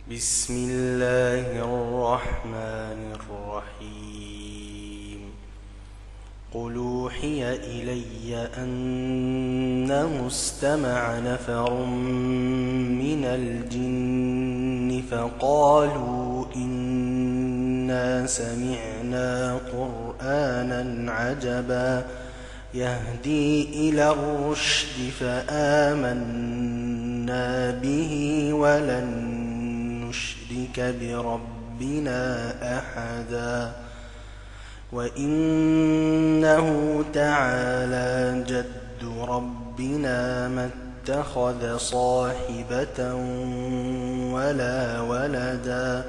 بسم الله الرحمن الرحيم قل أوحي إلي أنه استمع نفر من الجن فقالوا إنا سمعنا قرآنا عجبا يهدي إلى الرشد فآمنا به ولن نشرك بربنا أحدا وإنه تعالى جد ربنا ما اتخذ صاحبة ولا ولدا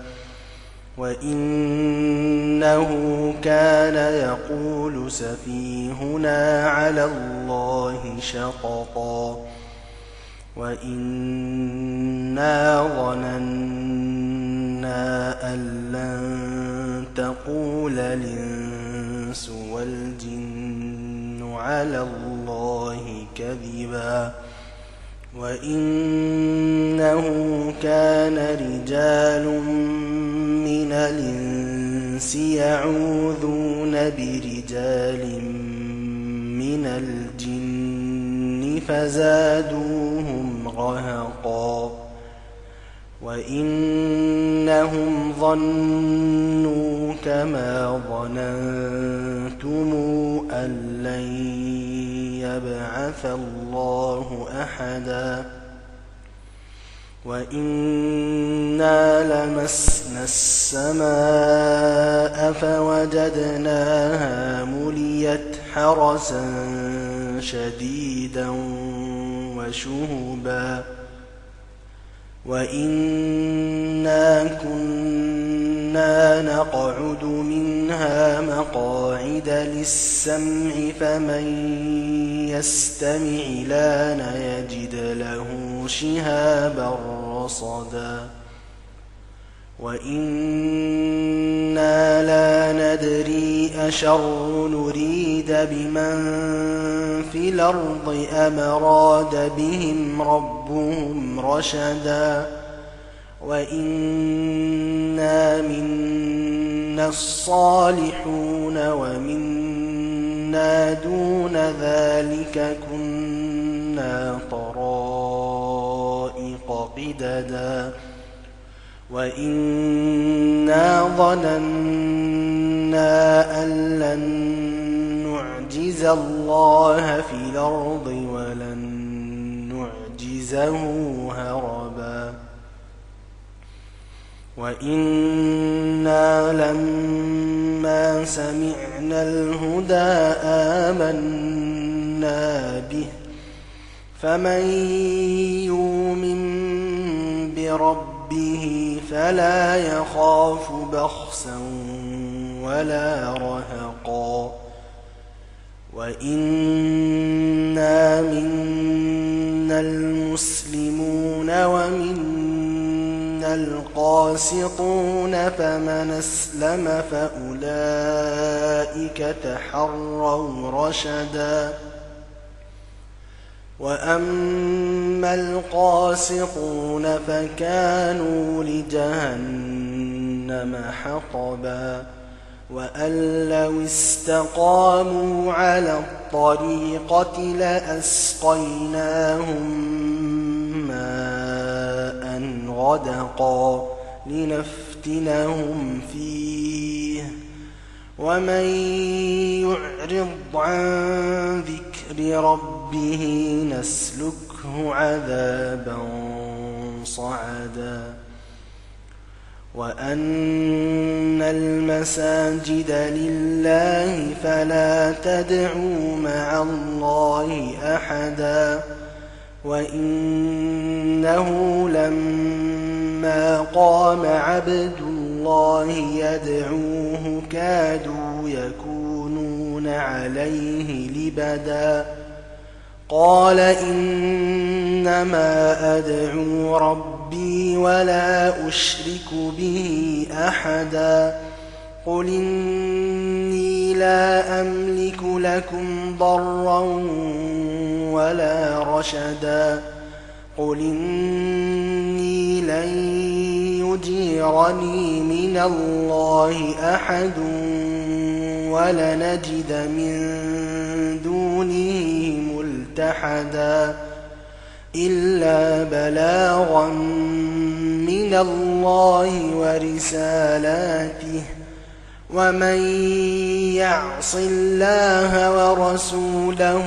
وإنه كان يقول سفيهنا على الله شططا وإنا ظننا أن لن تقول الإنس والجن على الله كذبا وإنه كان رجال من الإنس يعوذون برجال من الجن فزادوهم رهقا وإنهم ظنوا كما ظننتم أن لن يبعث الله أحدا وإنا لمسنا السماء فوجدناها مليت حرسا شديدا وشهبا وإنا كنا نقعد منها مقاعد للسمع فمن يستمع لان يجد له شهابا رصدا وإنا لا ندري أشر نريد بمن في الأرض أم أراد بهم ربهم رشدا وإنا منا الصالحون ومنا دون ذلك كنا طرائق قددا وإنا ظننا أن لن نعجز الله في الأرض ولن نعجزه هربا وإنا لما سمعنا الهدى آمنا به فمن يؤمن بربه فلا يخاف بخسا ولا رهقا وإنا منا المسلمون ومنا القاسطون فمن أسلم فأولئك تحروا رشدا وأما القاسطون فكانوا لجهنم حطبا وأن لو استقاموا على الطريقة لأسقيناهم ماء غدقا لنفتنهم فيه ومن يعرض عن ذكر ربه نسلكه عذابا صعدا وأن المساجد لله فلا تدعوا مع الله أحدا وإنه لما قام عبد الله يدعوه كادوا يكونون عليه لبدا قال إنما أدعو ربي ولا أشرك به أحدا قل إني لا أملك لكم ضرا ولا رشدا قل إني لن يجيرني من الله أحد ولن أجد من دونه ملتحدا إلا بلاغا من الله ورسالاته ومن يعص الله ورسوله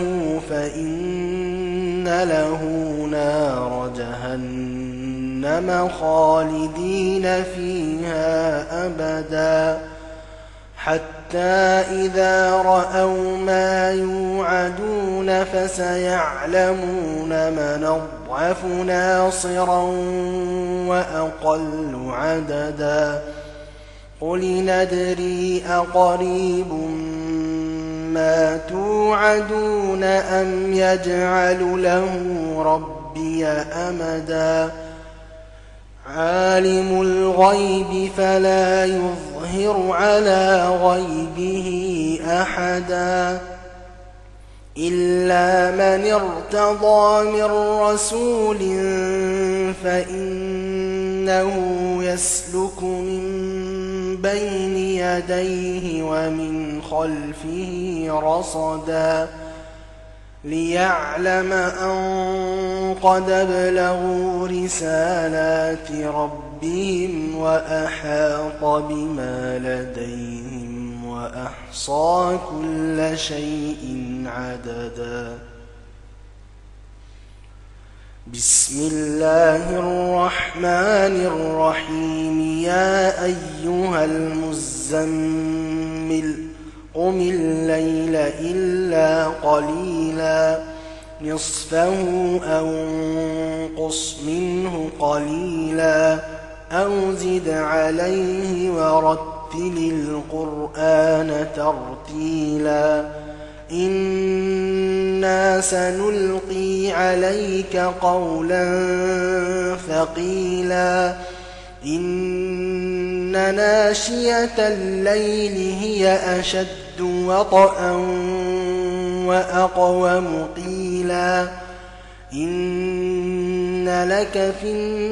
فإن له نار جهنم خالدين فيها أبدا حتى إذا رأوا ما يوعدون فسيعلمون من أضعف ناصرا وأقل عددا قل ندري أقريب ما توعدون أم يجعل له ربي أمدا عالم الغيب فلا يظهر على غيبه أحدا إلا من ارتضى من رسول فإنه يسلك من بين يديه ومن خلفه رصدا ليعلم أن قد أبلغوا رسالات ربهم وأحاط بما لديهم وأحصى كل شيء عددا بسم الله الرحمن الرحيم يا أيها المزمل قم الليل إلا قليلا نصفه أو انقص منه قليلا أو زد عليه ورتل القرآن ترتيلا إنا سنلقي عليك قولا ثقيلا إن ناشية الليل هي أشد وطئا وأقوم قيلا إن لك في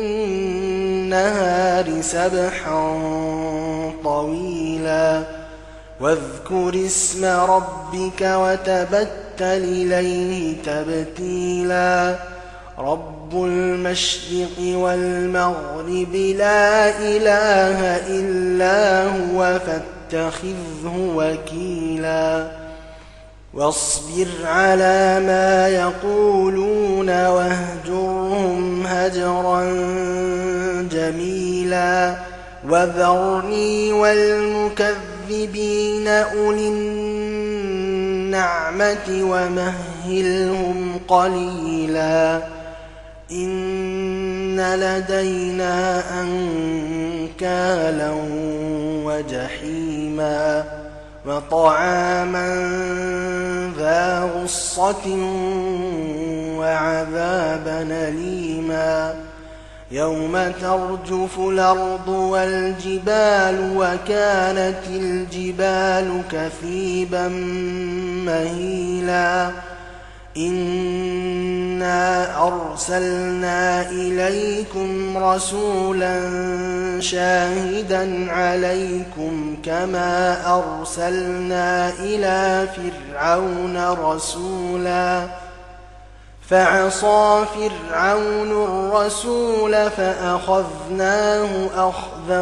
النهار سبحا طويلا واذكر اسم ربك وتبتل إليه تبتيلا رب المشرق والمغرب لا إله إلا هو فاتخذه وكيلا واصبر على ما يقولون واهجرهم هجرا جميلا وذرني والمكذبين أولي النعمة ومهلهم قليلا إن لدينا أنكالا وجحيما وطعاما ذا غصة وعذابا أليما يوم ترجف الأرض والجبال وكانت الجبال كثيبا مهيلا إنا أرسلنا إليكم رسولا شاهدا عليكم كما أرسلنا إلى فرعون رسولا فعصى فرعون الرسول فأخذناه أخذا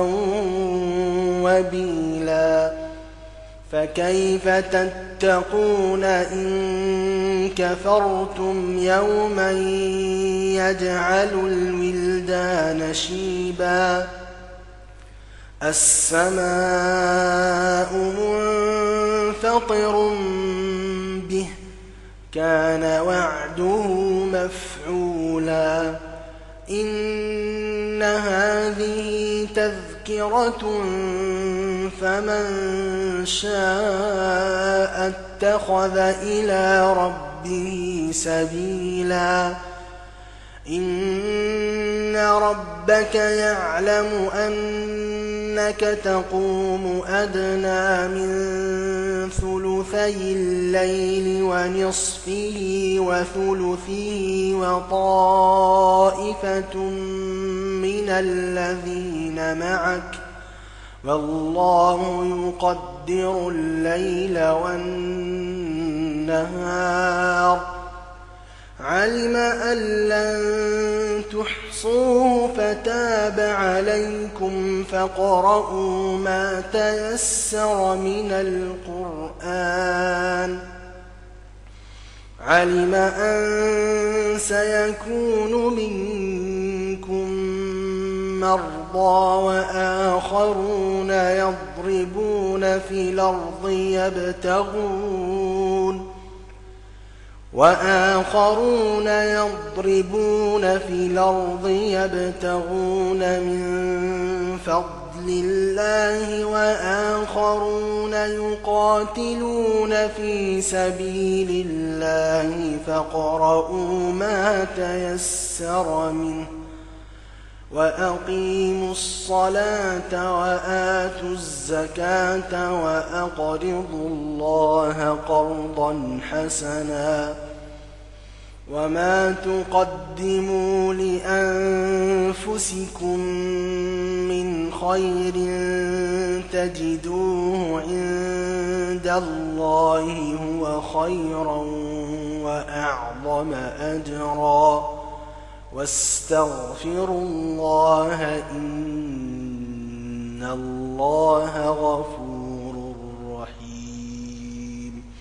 وبيلا فكيف تتقون إن كفرتم يوما يجعل الولدان شيبا السماء منفطر به كان وعده مفعولا إن هذه تذكرة فمن شاء اتخذ إلى ربه سبيلا إن ربك يعلم أن إنك تقوم أدنى من ثلثي الليل ونصفه وثلثه وطائفة من الذين معك والله يقدر الليل والنهار علم أن لن تحصوه فتاب عليكم فاقرؤوا ما تيسر من القرآن علم أن سيكون منكم مرضى وآخرون يضربون في الأرض يبتغون من فضل الله وآخرون يقاتلون في سبيل الله فاقرؤوا ما تيسر منه وأقيموا الصلاة وآتوا الزكاة وأقرضوا الله قرضا حسنا وما تقدموا لأنفسكم من خير تجدوه عند الله هو خيرا وأعظم أجرا واستغفروا الله إن الله غفور رحيم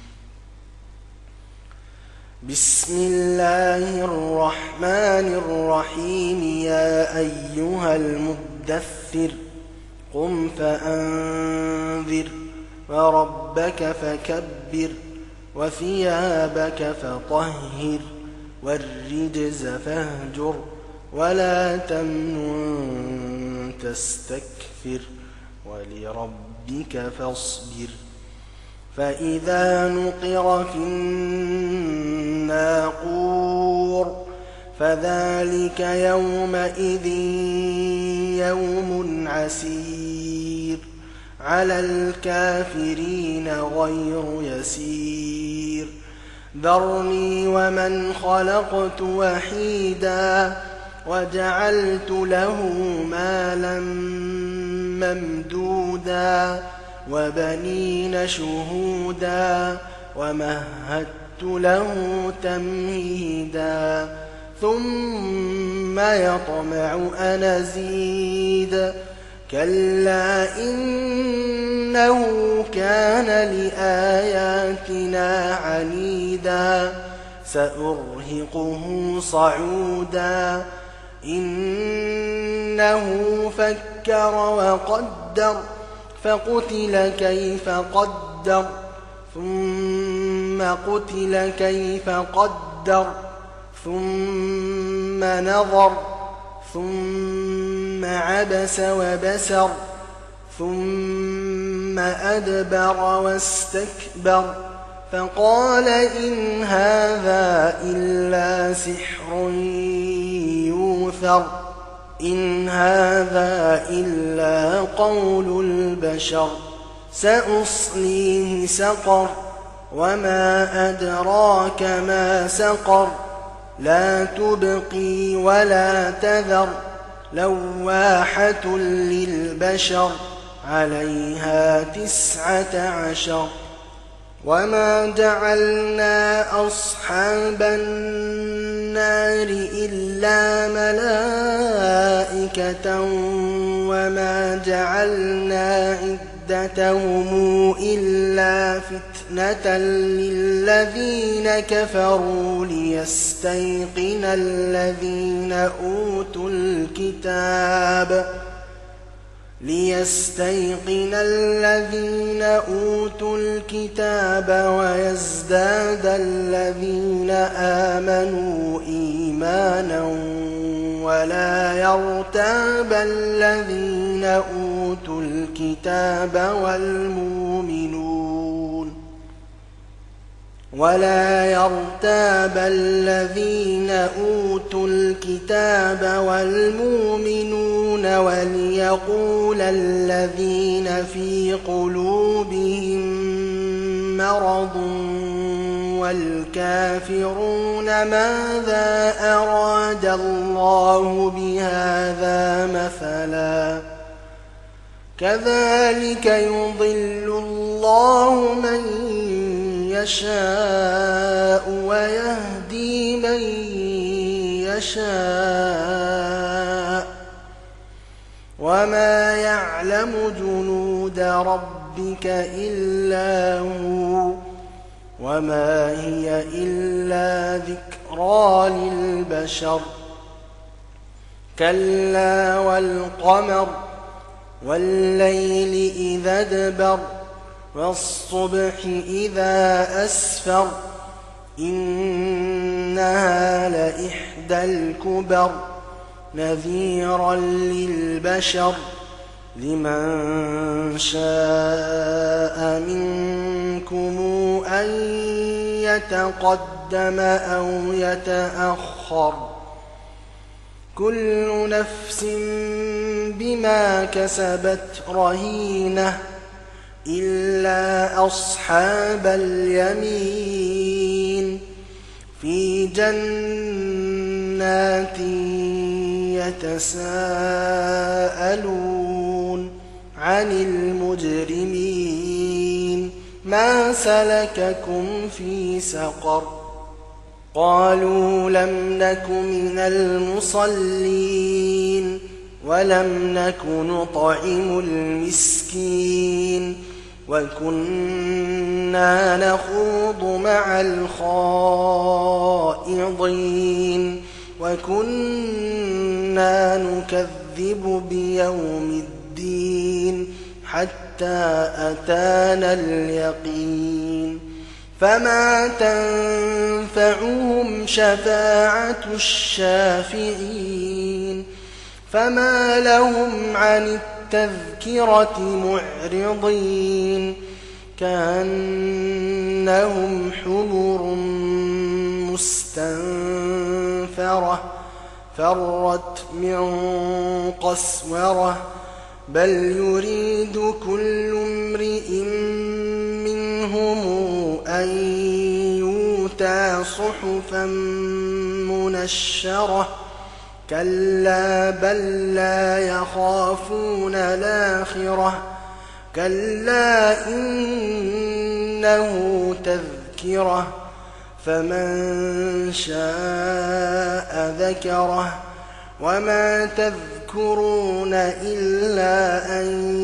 بسم الله الرحمن الرحيم يا أيها المدثر قم فأنذر وربك فكبر وثيابك فطهر والرجز فاهجر ولا تمنن تستكثر ولربك فاصبر فإذا نقر في الناقور فذلك يومئذ يوم عسير على الكافرين غير يسير ذرني ومن خلقت وحيدا وجعلت له مالا ممدودا وبنين شهودا ومهدت له تمهيدا ثم يطمع أن أزيد كلا إنه كان لآياتنا عنيدا سأرهقه صعودا إنه فكر وقدر فقتل كيف قدر ثم قتل كيف قدر ثم نظر ثم عبس وبسر ثم أدبر واستكبر فقال إن هذا إلا سحر يؤثر إن هذا إلا قول البشر سأصليه سقر وما أدراك ما سقر لا تبقي ولا تذر لواحة للبشر عليها 19 وما جعلنا أصحاب النار إلا ملائكة وما جعلنا عدتهم إلا فتنة للذين كفروا ليستيقن الذين أوتوا الكتاب ويزداد الذين آمنوا إيمانا ولا يرتاب الذين أوتوا الكتاب والمؤمنون وليقول الذين في قلوبهم مرض والكافرون ماذا أراد الله بهذا مثلا كذلك يضل الله من يشاء ويهدي من يشاء وما يعلم جنود ربك إلا هو وما هي إلا ذكرى للبشر كلا والقمر والليل إذا ادبر والصبح إذا أسفر إنها لإحدى الكبر نذيرا للبشر لمن شاء منكم أن يتقدم أو يتأخر كل نفس بما كسبت رهينة إلا أصحاب اليمين في جنات يتساءلون عن المجرمين ما سلككم في سقر قالوا لم نك من المصلين ولم نك نطعم المسكين وكنا نخوض مع الخائضين وكنا نكذب بيوم الدين حتى أتانا اليقين فما تنفعهم شفاعة الشافعين فما لهم عن التذكرة معرضين كأنهم حمر مستنفرة فرت من قسورة بل يريد كل امرئ منهم أن يؤتى صحفا منشرة كلا بل لا يخافون الآخرة كلا إنه تذكرة فمن شاء ذكره وما تذكرون إلا أن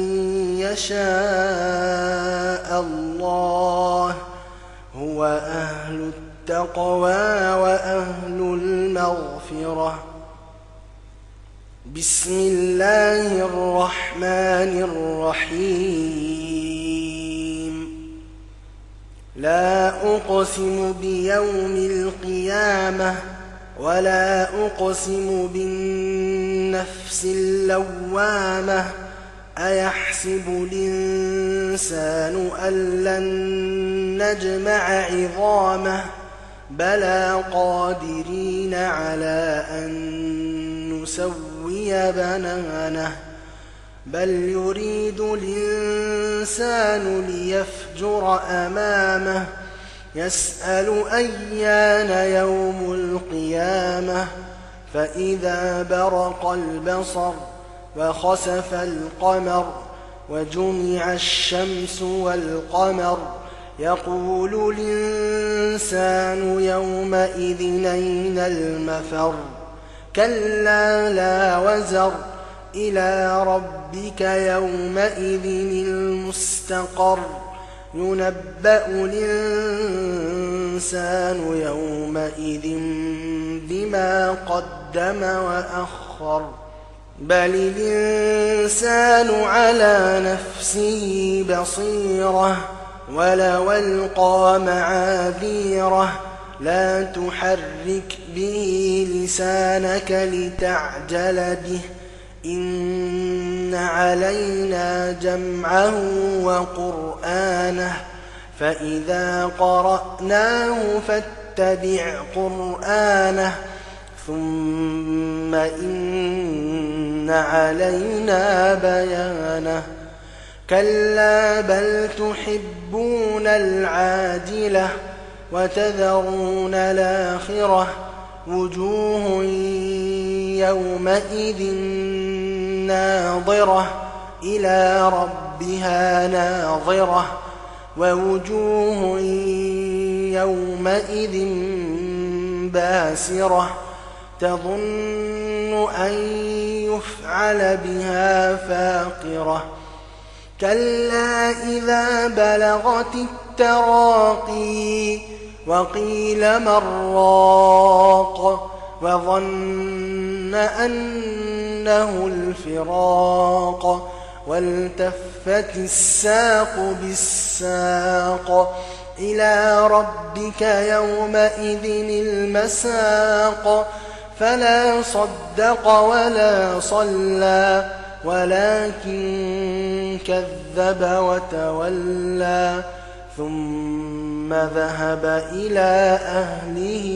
يشاء الله هو أهل التقوى وأهل المغفرة بسم الله الرحمن الرحيم لا أقسم بيوم القيامة ولا أقسم بالنفس اللوامة أيحسب الإنسان أن لن نجمع عظامه بلى قادرين على أن نسوي بنانه بل يريد الإنسان ليفجر أمامه يسأل أيان يوم القيامة فإذا برق البصر وخسف القمر وجمع الشمس والقمر يقول الإنسان يومئذ أين المفر كلا لا وزر إلى ربك يومئذ المستقر ينبأ الإنسان يومئذ بما قدم وأخر بل الإنسان على نفسه بصيرة ولو ألقى معاذيره لا تحرك به لسانك لتعجل به إن علينا جمعه وقرآنه فإذا قرأناه فاتبع قرآنه ثم إن علينا بيانه كلا بل تحبون العاجلة وتذرون الآخرة وجوه يومئذ ناظرة إلى ربها ناظرة ووجوه يومئذ باسرة تظن أن يفعل بها فاقرة كلا إذا بلغت التراقي وقيل من راق وظن أنه الفراق والتفت الساق بالساق إلى ربك يومئذ المساق فلا صدق ولا صلى ولكن كذب وتولى ثم ذهب إلى أهله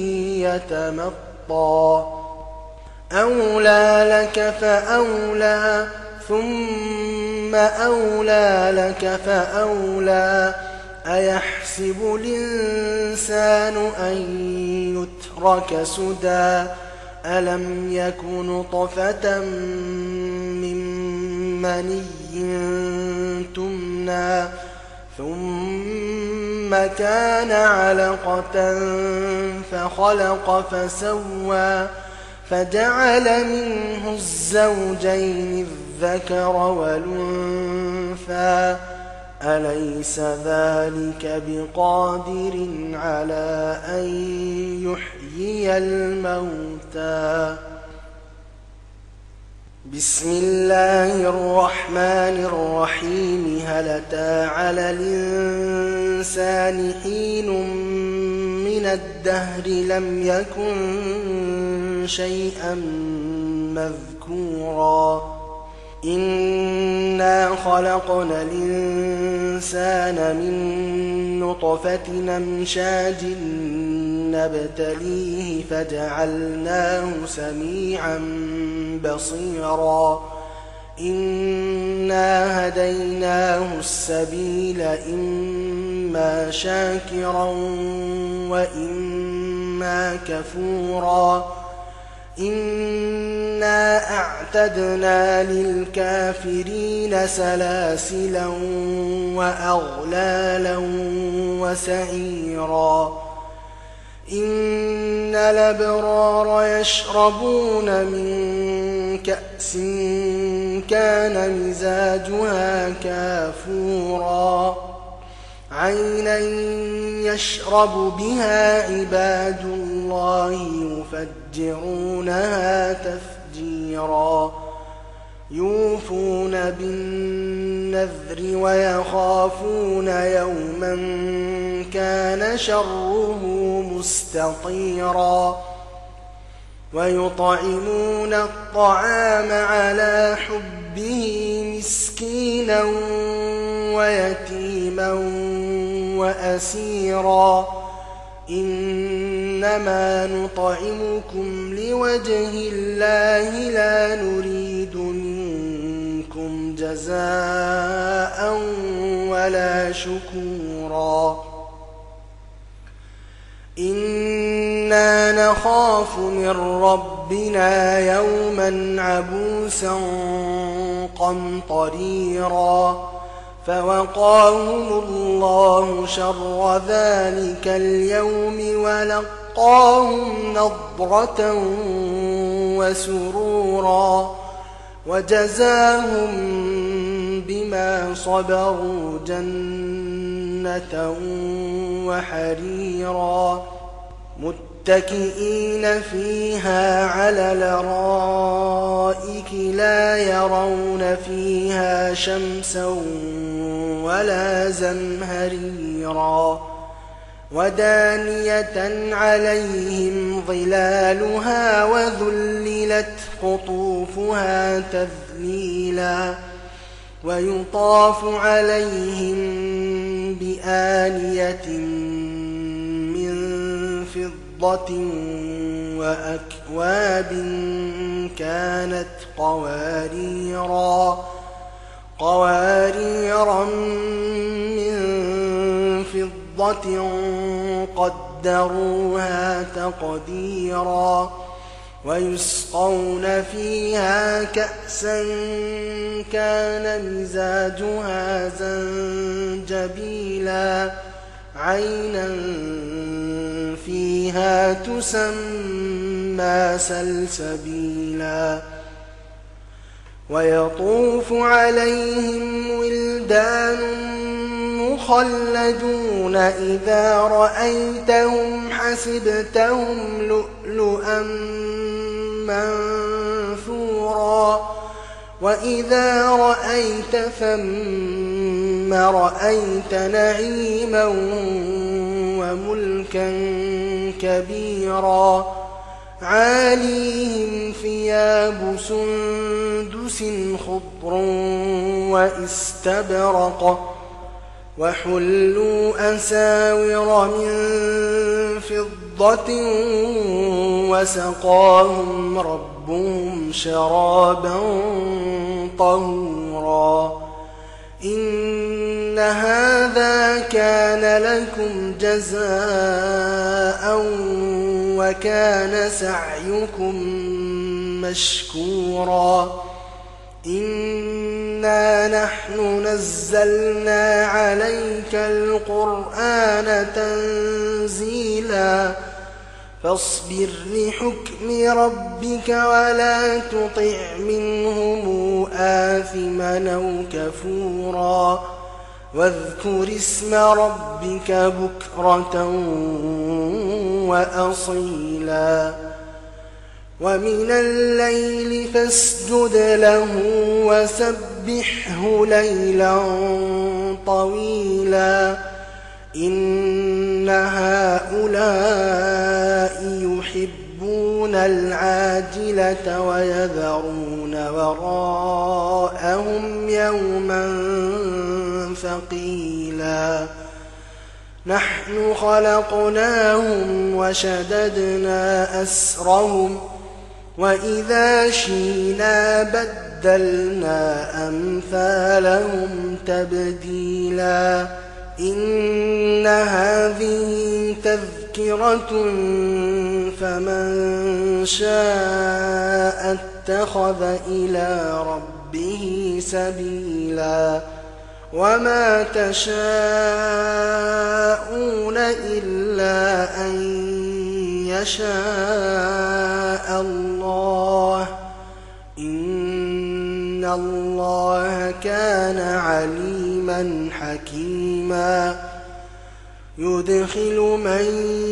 يتمطى أولى لك فأولى ثم أولى لك فأولى أيحسب الإنسان أن يترك سدى ألم يك نطفة من مني تمنى ثم كان علقة فخلق فسوى فجعل منه الزوجين الذكر والأنثى أليس ذلك بقادر على أن يحيي الموتى بسم الله الرحمن الرحيم هل أتى على الإنسان حين من الدهر لم يكن شيئا مذكورا إنا خلقنا الإنسان من نطفة أمشاج نبتليه فجعلناه سميعا بصيرا إنا هديناه السبيل إما شاكرا وإما كفورا إنا أعتدنا للكافرين سلاسلا وأغلالا وسعيرا إن الأبرار يشربون من كأس كان مزاجها كافورا عينا يشرب بها عباد الله يفجرونها تفجيرا يوفون بالنذر ويخافون يوما كان شره مستطيرا ويطعمون الطعام على حبه مسكينا ويتيما وأسيرا إنما نطعمكم لوجه الله لا نريد منكم جزاء ولا شكورا إنا نخاف من ربنا يوما عبوسا قمطريرا فوقاهم الله شر ذلك اليوم ولقاهم نضرة وسرورا وجزاهم بما صبروا جنة وحريرا متكئين فيها على الأرائك لا يرون فيها شمسا ولا زمهريرا ودانية عليهم ظلالها وذللت قطوفها تذليلا ويطاف عليهم بآنية من فضة وأكواب كانت قوارير من فضة قدروها تقديرا ويسقون فيها كأسا كان مزاجها زنجبيلا عينا فيها تسمى سلسبيلا ويطوف عليهم ولدان مخلدون إذا رأيتهم حسبتهم لؤلؤا منثورا وإذا رأيت ثم رأيت نعيما وملكا كبيرا عاليهم ثياب سندس خضر واستبرق وحلوا أساور من فضة وسقاهم ربهم شرابا طهورا إن هذا كان لكم جزاء وكان سعيكم مشكورا إنا نحن نزلنا عليك القرآن تنزيلا فاصبر لحكم ربك ولا تطع منهم آثما أو كفورا واذكر اسم ربك بكرة وأصيلا ومن الليل فاسجد له وسبحه ليلا طويلا إن هؤلاء يحبون العاجلة ويذرون وراءهم يوما ثقيلا نحن خلقناهم وشددنا أسرهم وإذا شئنا بدلنا أمثالهم تبديلا إن هذه تذكرة فمن شاء اتخذ إلى ربه سبيلا وما تشاءون إلا أن يشاء الله إن الله كان عليما حكيما يدخل من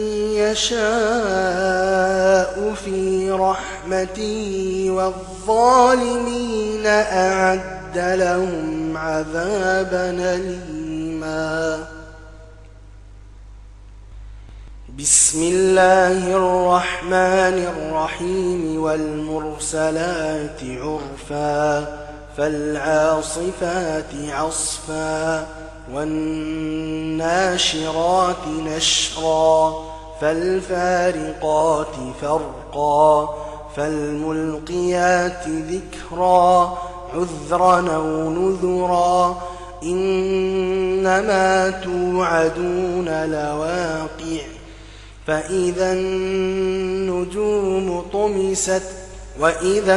يشاء في رحمته والظالمين أعد لهم عذابا أليما بسم الله الرحمن الرحيم والمرسلات عرفا فالعاصفات عصفا والناشرات نشرا فالفارقات فرقا فالملقيات ذكرا عذرا أو نذرا إنما توعدون لواقع فإذا النجوم طمست وإذا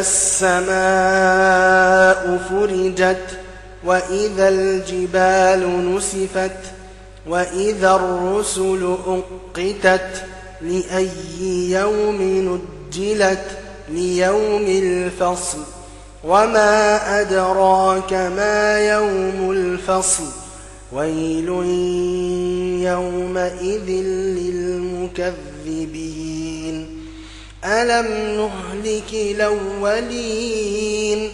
السماء فرجت وإذا الجبال نسفت وإذا الرسل أقتت لأي يوم نجلت ليوم الفصل وما أدراك ما يوم الفصل ويل يومئذ للمكذبين ألم نهلك الأولين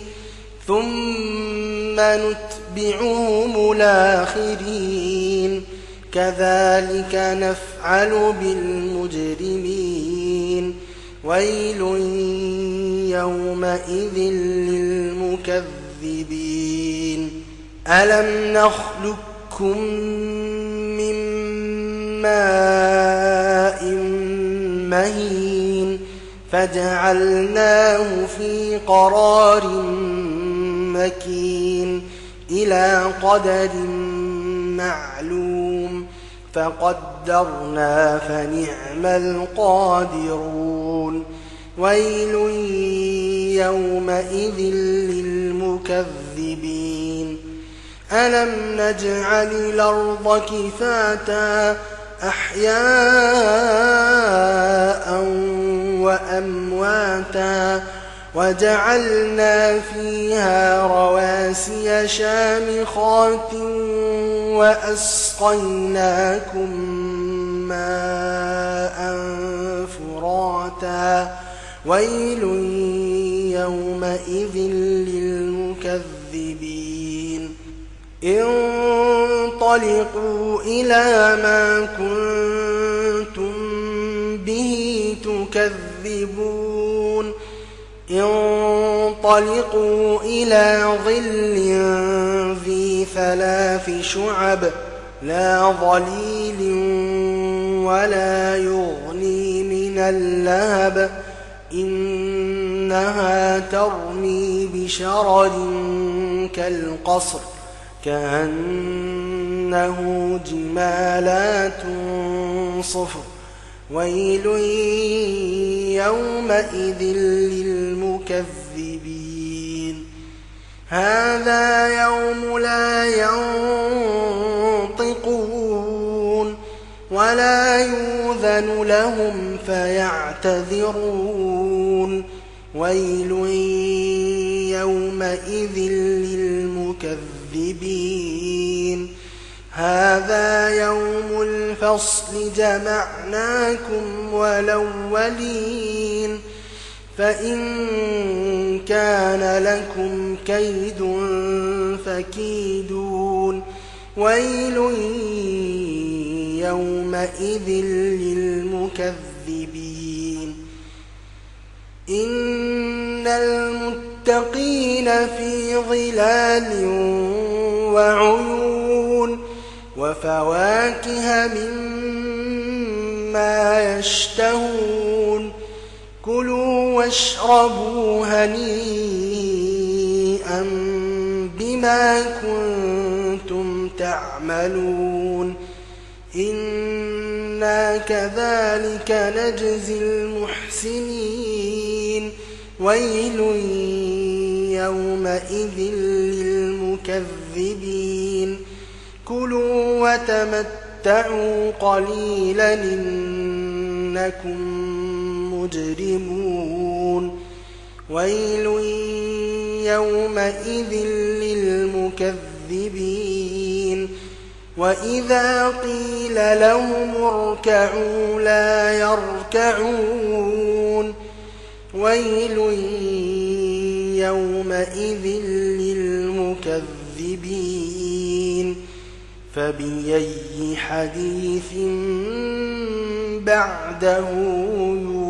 ثم نتبعهم الآخرين كذلك نفعل بالمجرمين ويل يومئذ للمكذبين ألم نخلقكم من ماء مهين فجعلناه في قرار مكين إلى قدر معلوم فقدرنا فنعم القادرون ويل يومئذ للمكذبين ألم نجعل الأرض كفاتا أحياء وأمواتا وجعلنا فيها رواسي شامخات وأسقيناكم ماء فراتا ويل يومئذ للمكذبين انطلقوا إلى ما كنتم به تكذبون انطلقوا إلى ظل ذي 3 شعب لا ظليل ولا يغني من اللهب إنها ترمي بشرر كالقصر كأنه جمالات صفر ويل يومئذ للمكذبين هذا يوم لا ينطقون ولا يؤذن لهم فيعتذرون ويل يومئذ للمكذبين هذا يوم الفصل جمعناكم والأولين فإن كان لكم كيد فكيدون ويل يومئذ للمكذبين إن المتقين في ظلال وعيون وفواكه مما يشتهون كلوا واشربوا هنيئا بما كنتم تعملون إنا كذلك نجزي المحسنين ويل يومئذ للمكذبين كلوا وتمتعوا قليلا إنكم مجرمون ويل يومئذ للمكذبين وإذا قيل لهم اركعوا لا يركعون ويل يومئذ للمكذبين فبأي حديث بعده